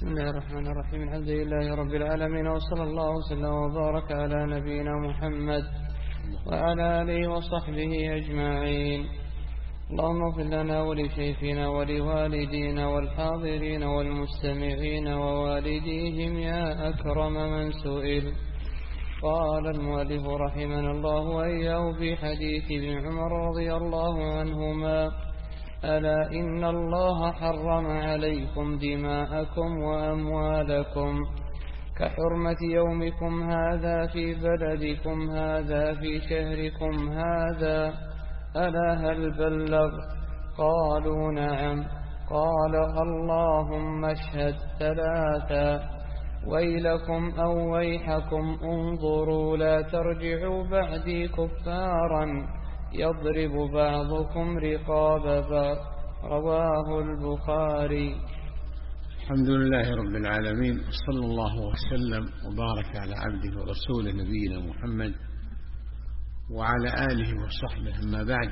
بسم الله الرحمن الرحيم. الحمد لله رب العالمين، وصلى الله وسلم وبارك على نبينا محمد وعلى آله وصحبه أجمعين. اللهم اغفر لنا ولشيخنا ولوالدينا والحاضرين والمستمعين ووالديهم يا أكرم من سئل. قال المؤلف رحمنا الله وإياه في حديث ابن عمر رضي الله عنهما: ألا إن الله حرم عليكم دماءكم وأموالكم كحرمة يومكم هذا في بلدكم هذا في شهركم هذا، ألا هل بلغ؟ قالوا نعم. قال: اللهم اشهد ثلاثا: ويلكم أو ويحكم انظروا لا ترجعوا بعدي كفارا يضرب بعضكم رقاب بعض. رواه البخاري. الحمد لله رب العالمين، صلى الله وسلم وبارك على عبده ورسوله نبينا محمد وعلى آله وصحبه. أما بعد،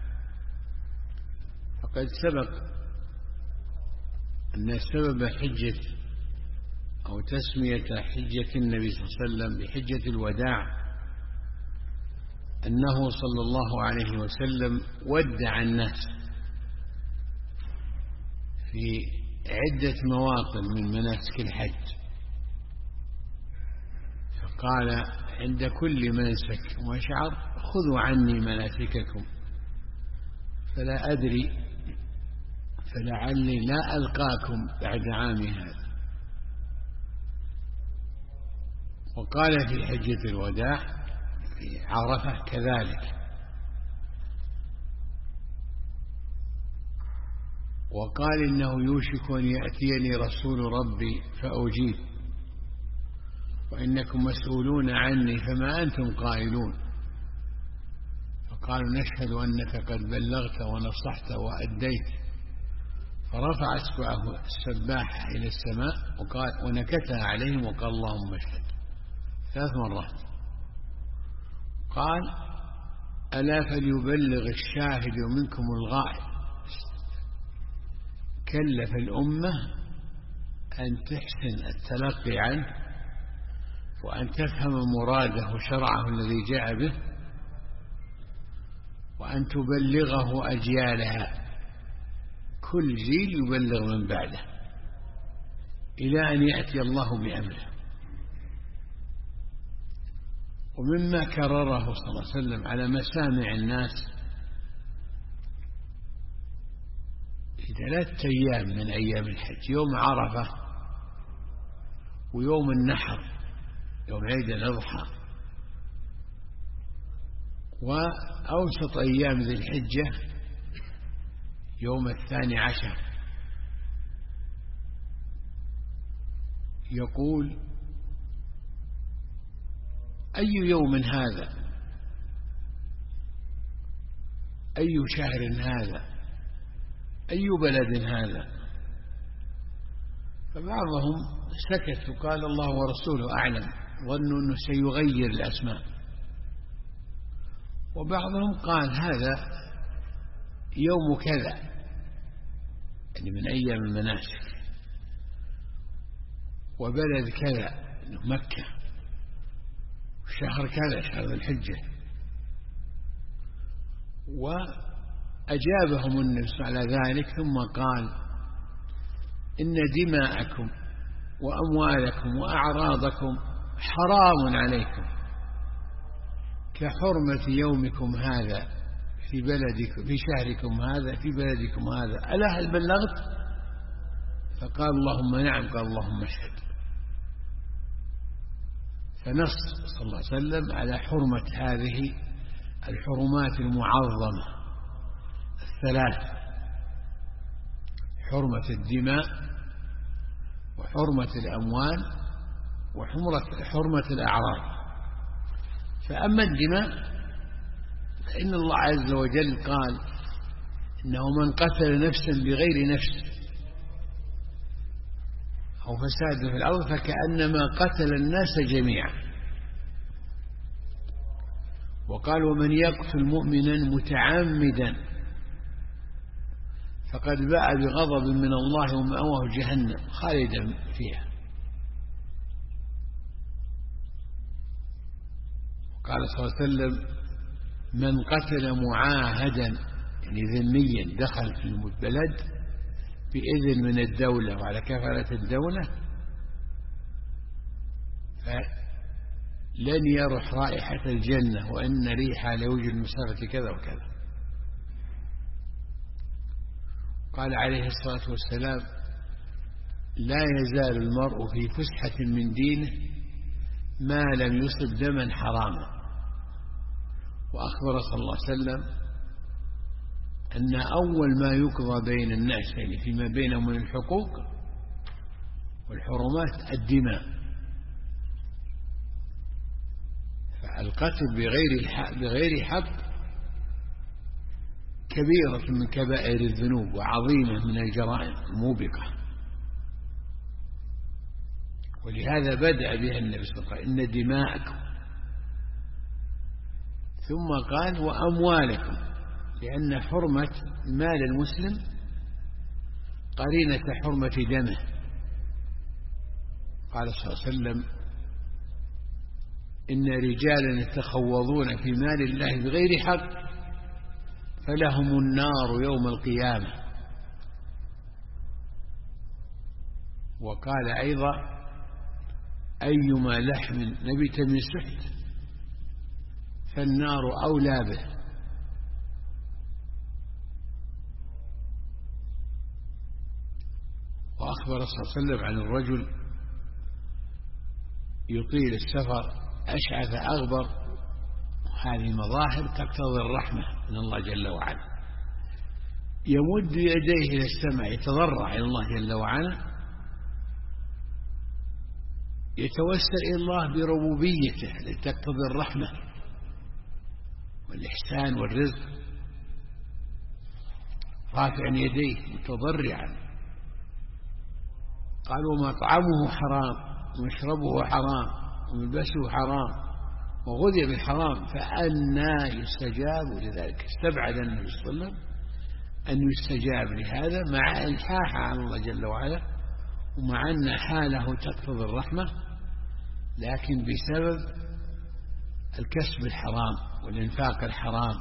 فقد سبق أن سبب حجة أو تسمية حجة النبي صلى الله عليه وسلم بحجة الوداع أنه صلى الله عليه وسلم ودع الناس في عدة مواطن من مناسك الحج، فقال عند كل منسك وشعر: خذوا عني مناسككم فلا أدري فلعلي لا ألقاكم بعد عامي هذا. وقال في حجة الوداع في عرفة كذلك. وقال إنه يوشك أن يأتيني رسول ربي فأجيب، وإنكم مسؤولون عني فما أنتم قائلون. فقالوا: نشهد أنك قد بلغت ونصحت وأديت. فرفع إصبعه السباحة إلى السماء وقال ونكتها عليهم وقال: اللهم اشهد 3 مرات. قال: ألا فليبلغ الشاهد منكم الغائب. كلف الأمة أن تحسن التلقي عنه وأن تفهم مراده وشرعه الذي جاء به، وأن تبلغه أجيالها، كل جيل يبلغ من بعده إلى أن يأتي الله بأمره. ومما كرره صلى الله عليه وسلم على مسامع الناس في 3 أيام من أيام الحج: يوم عرفة، ويوم النحر يوم عيد الأضحى، وأوسط أيام ذي الحجة يوم 12. يقول: أي يوم هذا؟ أي شهر هذا؟ أي بلد هذا؟ فبعضهم سكت وقال: الله ورسوله أعلم، ظنوا أنه سيغير الأسماء. وبعضهم قال: هذا يوم كذا، يعني من أيام المناسك، وبلد كذا مكة، شهر كذا شهر الحجة. وأجابهم النبي على ذلك ثم قال: إن دماءكم وأموالكم وأعراضكم حرام عليكم كحرمة يومكم هذا في بلدكم في شهركم هذا في بلدكم هذا، ألا هل بلغت؟ فقال: اللهم نعم. قال: اللهم اشهد. فنص صلى الله عليه وسلم على حرمة هذه الحرمات المعظمة 3: حرمة الدماء، وحرمة الأموال، وحرمة الأعراض. فأما الدماء فإن الله عز وجل قال: إنه من قتل نفسا بغير نفس أو فساد في الأرض فكأنما قتل الناس جميعا. وقال: ومن يقتل مؤمنا متعمدا فقد باء بغضب من الله ومأواه جهنم خالدا فيها. قال صلى الله عليه وسلم: من قتل معاهدا يعني ذميا دخل في البلد بإذن من الدولة وعلى كفالة الدولة فلن يرح رائحة الجنة وإن ريحها ليوجد مسافة كذا وكذا. قال عليه الصلاة والسلام: لا يزال المرء في فسحة من دينه ما لم يصب دما حراما. وأخبر صلى الله عليه وسلم أن أول ما يقضى بين الناس يعني فيما بينهم من الحقوق والحرمات الدماء. فالقتل بغير حق كبيرة من كبائر الذنوب وعظيمة من الجرائم الموبقة، ولهذا بدأ بها النبي صلى الله عليه وسلم: إن دماءكم، ثم قال: وأموالكم، لأن حرمة مال المسلم قرينة حرمة دمه. قال صلى الله عليه وسلم: إن رجالا يتخوضون في مال الله بغير حق فلهم النار يوم القيامة. وقال أيضا: أيما لحم نبت من سحت فالنار أولى به. وأخبر صلى الله عليه وسلم عن الرجل يطيل السفر أشعث أغبر، هذه مظاهر تقتضي الرحمة من الله جل وعلا، يمد يديه إلى السماء يتضرع إلى الله جل وعلا، يتوسل إلى الله بربوبيته التي تقتضي الرحمة والإحسان والرزق، رافعا يديه متضرعا. قالوا: مطعمه حرام ومشربه حرام وملبسه حرام وغذي بالحرام فأنى يستجاب لذلك. استبعد النبي صلى الله عليه وسلم أن يستجاب لهذا مع إلحاح على الله جل وعلا، ومع أن حاله تقتضي الرحمة، لكن بسبب الكسب الحرام والإنفاق الحرام.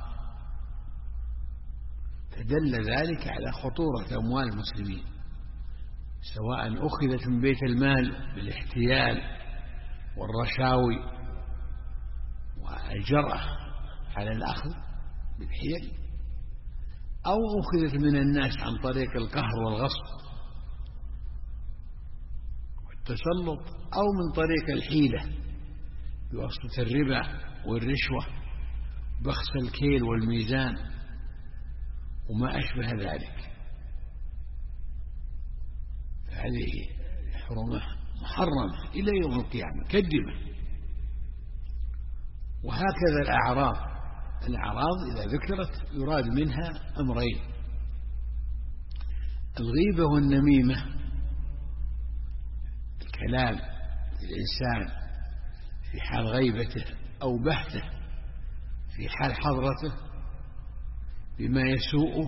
فدل ذلك على خطورة أموال المسلمين، سواء أخذت من بيت المال بالاحتيال والرشاوي والجرأة على الأخذ بالحيل، أو أخذت من الناس عن طريق القهر والغصب والتسلط، أو من طريق الحيلة بواسطة الربا والرشوة، بخس الكيل والميزان وما أشبه ذلك. فهذه حرمة محرمة إلى يوم القيامة كالدماء. وهكذا الأعراض إذا ذكرت يراد منها أمرين: الغيبة والنميمة، الكلام الإنسان في حال غيبته أو بحثه في حال حضرته بما يسوءه،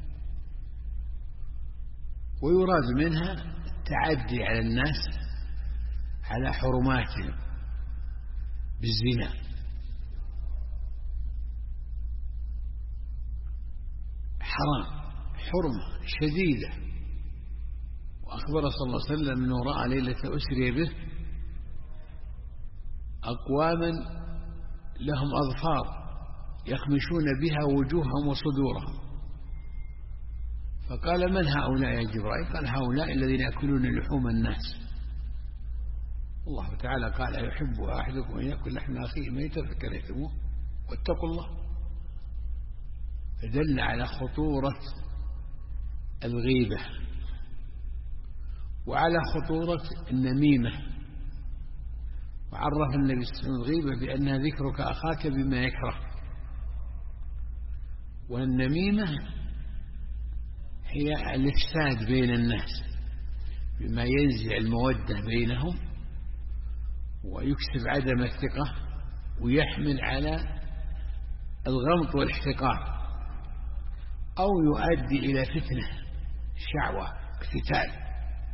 ويراد منها التعدي على الناس على حرماتهم بالزنا. حرام، حرمة شديدة. وأخبر صلى الله عليه وسلم أنه رأى ليلة أسري به أقواما لهم أظفار يخمشون بها وجوههم وصدورهم، فقال: من هؤلاء يا جبرائيل؟ قال: هؤلاء الذين يأكلون لحوم الناس. الله تعالى قال: أيحب أحدكم أن يأكل لحم أخيه ميتا فكرهتموه واتقوا الله. فدل على خطورة الغيبة وعلى خطورة النميمة. وعرف النبي صلى الله عليه وسلم الغيبة بأنها ذكرك أخاك بما يكره، والنميمة هي الإفساد بين الناس بما ينزع المودة بينهم ويكسب عدم الثقة ويحمل على الغمط والاحتقار، أو يؤدي إلى فتنة شعوة اقتتال.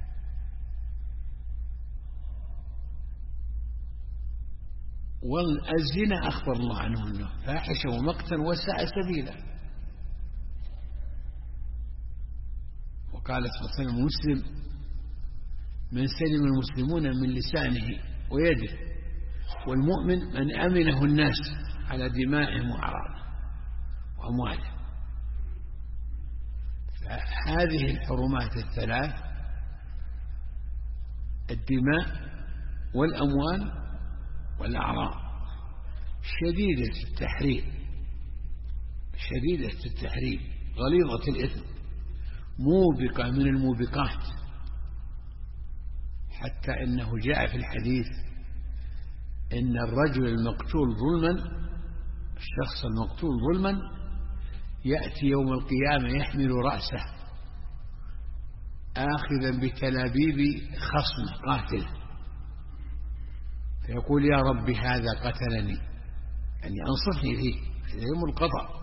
والزنا أخبر الله عنه أنه فاحشة ومقتا وساء سبيلا. وقال صلى الله عليه وسلم: مسلم من سلم المسلمون من لسانه ويده، والمؤمن من أمنه الناس على دمائهم وأموالهم. فهذه الحرمات الثلاث: الدماء والأموال والأعراض شديدة التحريم غليظة الإثم، موبقة من الموبقات، حتى إنه جاء في الحديث إن الرجل المقتول ظلما، الشخص المقتول ظلما، يأتي يوم القيامة يحمل رأسه آخذا بتلابيب خصمه قاتله، فيقول: يا رب هذا قتلني، يعني أنصفني فيه في يوم القضاء.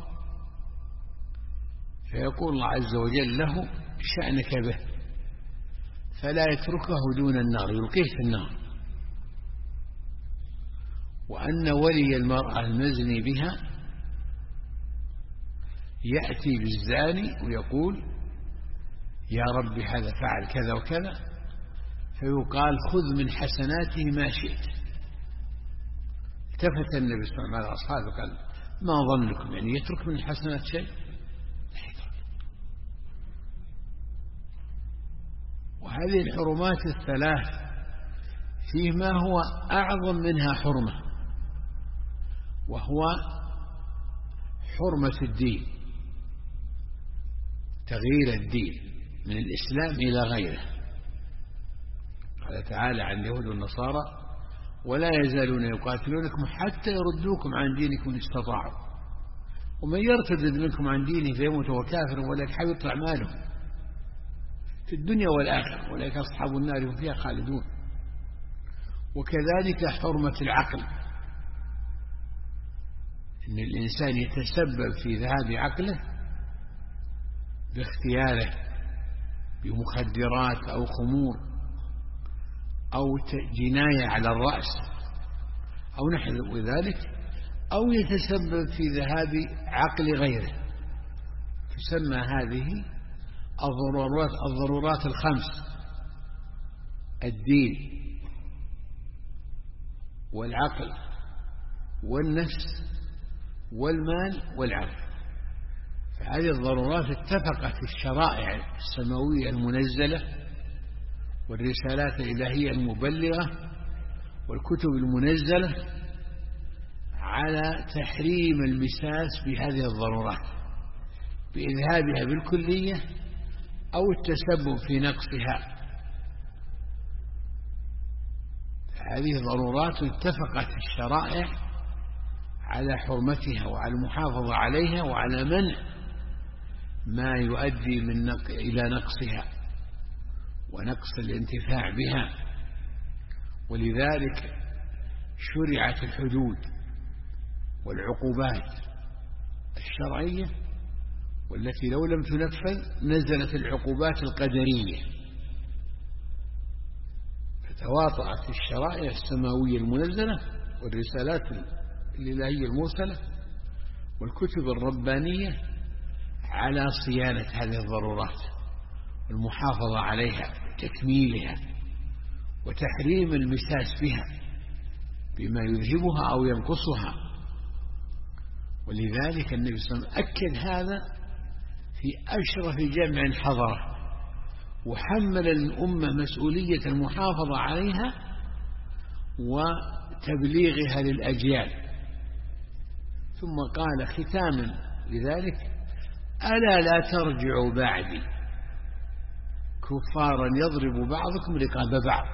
فيقول الله عز وجل له: شأنك به، فلا يتركه دون النار، يلقيه في النار. وأن ولي المرأة المزني بها يأتي بالزاني ويقول: يا رب هذا فعل كذا وكذا، فيقال: خذ من حسناته ما شئت. التفت النبي صلى الله عليه وسلم على أصحابه قال: ما ظنكم، يعني يترك من الحسنات شيء؟ وهذه الحرمات الثلاث فيما هو أعظم منها حرمة، وهو حرمة الدين، تغيير الدين من الإسلام إلى غيره. قال تعالى عن اليهود والنصارى: ولا يزالون يقاتلونكم حتى يردوكم عن دينكم إن استطاعوا، ومن يرتد منكم عن دينه فيموت وهو كافر ولك حبط أعماله في الدنيا والآخرة أولئك أصحاب النار هم فيها خالدون. وكذلك حرمة العقل، إن الإنسان يتسبب في ذهاب عقله باختياره بمخدرات أو خمور أو جناية على الرأس أو نحو ذلك، أو يتسبب في ذهاب عقل غيره. تسمى هذه الضرورات الخمس: الدين والعقل والنفس والمال والعقل. فهذه الضرورات اتفقت الشرائع السماوية المنزلة والرسالات الإلهية المبلغة والكتب المنزلة على تحريم المساس بهذه الضرورات بإذهابها بالكلية أو التسبب في نقصها. هذه ضرورات اتفقت الشرائع على حرمتها وعلى المحافظة عليها وعلى منع ما يؤدي إلى نقصها ونقص الانتفاع بها. ولذلك شرعت الحدود والعقوبات الشرعية، والتي لو لم تنفذ نزلت العقوبات القدرية. فتواطأت الشرائع السماوية المنزلة والرسالات الإلهية المرسلة والكتب الربانية على صيانة هذه الضرورات والمحافظة عليها وتكميلها وتحريم المساس بها بما يذهبها أو ينقصها. ولذلك النبي صلى الله عليه وسلم أكد هذا في أشرف جمع حضره، وحمل الأمة مسؤولية المحافظة عليها وتبليغها للأجيال. ثم قال ختاما لذلك: ألا لا ترجعوا بعدي كفارا يضرب بعضكم رقاب بعض.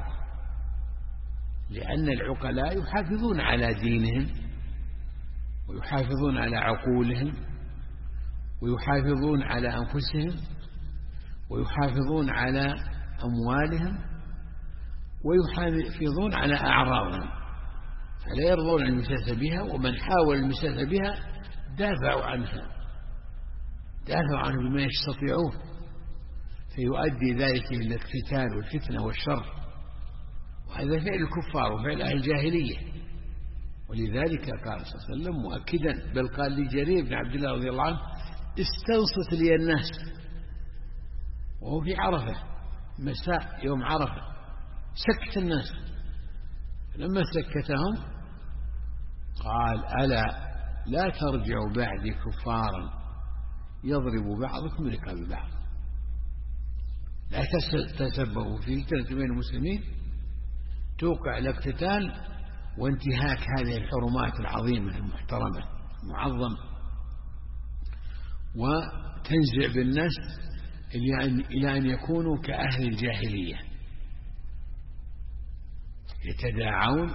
لأن العقلاء يحافظون على دينهم ويحافظون على عقولهم ويحافظون على أنفسهم ويحافظون على أموالهم ويحافظون على أعراضهم، فلا يرضون المساس بها، ومن حاول المساس بها دافعوا عنه بما يستطيعون. فيؤدي ذلك إلى القتال والفتنة والشر، وهذا فعل الكفار وفعل أهل الجاهلية. ولذلك قال صلى الله عليه وسلم مؤكدا، بل قال لجرير بن عبد الله رضي الله عنه: استنصت لي الناس، وهو في عرفة مساء يوم عرفة، سكت الناس. لما سكتهم قال: ألا لا ترجعوا بعدي كفارا يضرب بعضكم رقاب بعض، لا تسببوا في فتنة بين المسلمين توقع الاقتتال وانتهاك هذه الحرمات العظيمة المحترمة المعظمة، وتنزع بالناس إلى أن يكونوا كأهل الجاهلية، يتداعون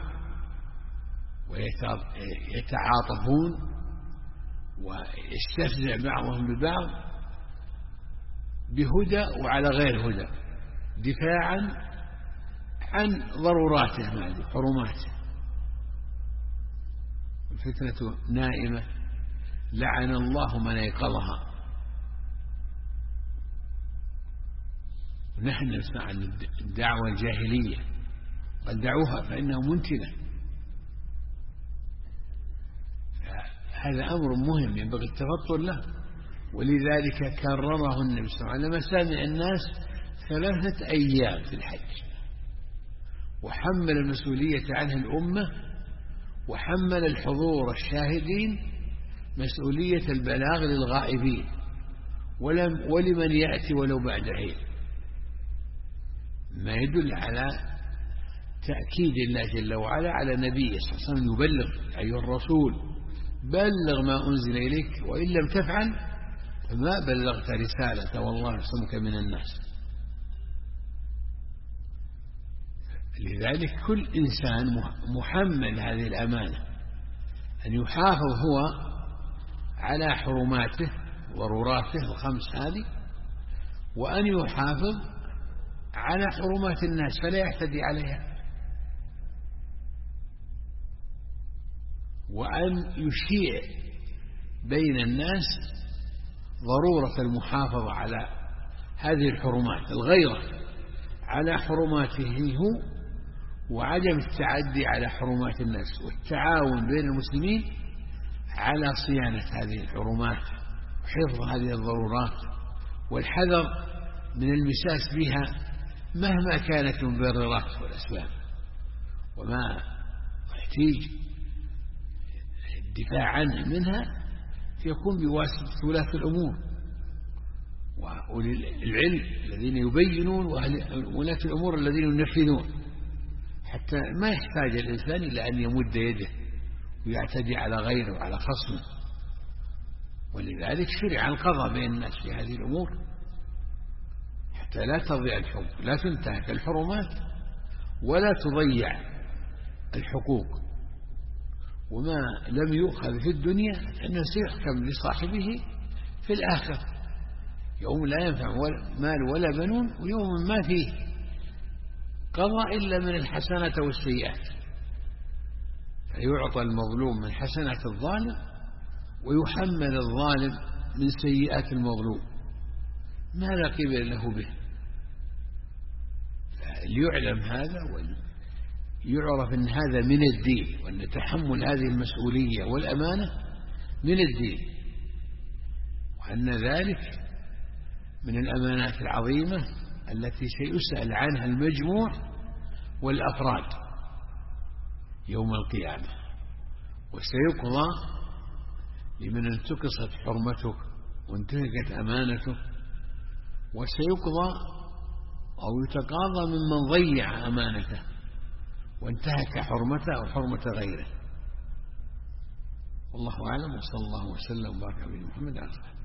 ويتعاطفون ويستفزع بعضهم ببعض بهدى وعلى غير هدى، دفاعا عن ضروراتهم هذه حرماته. الفتنة نائمة لعن الله من أيقظها. ونحن نسمع عن الدعوة الجاهلية، قال: دعوها فإنها منتنة. هذا أمر مهم ينبغي التفطن له، ولذلك كرره النبي صلى الله عليه وسلم على مسامع الناس 3 أيام في الحج، وحمل المسؤولية عنها الأمة، وحمل الحضور الشاهدين مسؤولية البلاغ للغائبين ولمن يأتي ولو بعد حين، ما يدل على تأكيد الله جل وعلا على نبيه صلى الله عليه وسلم: يبلغ أيها الرسول بلغ ما أنزل إليك وإن لم تفعل فما بلغت رسالة والله يعصمك من الناس. لذلك كل إنسان محمل هذه الأمانة، أن يحافظ هو على حرماته وضروراته 5 هذه، وأن يحافظ على حرمات الناس فلا يعتدي عليها، وأن يشيع بين الناس ضرورة المحافظة على هذه الحرمات، الغيرة على حرماته هو، وعدم التعدي على حرمات الناس، والتعاون بين المسلمين على صيانة هذه الحرمات وحفظ هذه الضرورات، والحذر من المساس بها مهما كانت المبررات والأسباب، وما يحتاج الدفاع عنه منها يكون بواسطة ولاة الأمور وأولي العلم الذين يبينون، وولاة الأمور الذين ينفذون، حتى ما يحتاج الإنسان إلى أن يمد يده ويعتدي على غيره وعلى خصمه. ولذلك شرع القضاء بين الناس في هذه الأمور حتى لا تضيع الحقوق، لا تنتهك الحرمات ولا تضيع الحقوق، وما لم يؤخذ في الدنيا أنه سيحكم لصاحبه في الآخرة، يوم لا ينفع مال ولا بنون، ويوم ما فيه قضاء إلا من الحسنات والسيئات، فيعطى المظلوم من حسنات الظالم ويحمل الظالم من سيئات المظلوم ما لا قبل له به. ليعلم هذا ويعرف أن هذا من الدين، وأن تحمل هذه المسؤولية والأمانة من الدين، وأن ذلك من الأمانات العظيمة التي سيسأل عنها المجموع والأفراد يوم القيامة، وسيقضى لمن انتقصت حرمته وانتهكت أمانته، وسيقضى أو يتقاضى ممن ضيع أمانته وانتهك حرمته أو حرمة غيره. والله أعلم، وصلى الله وسلم وبارك على محمد.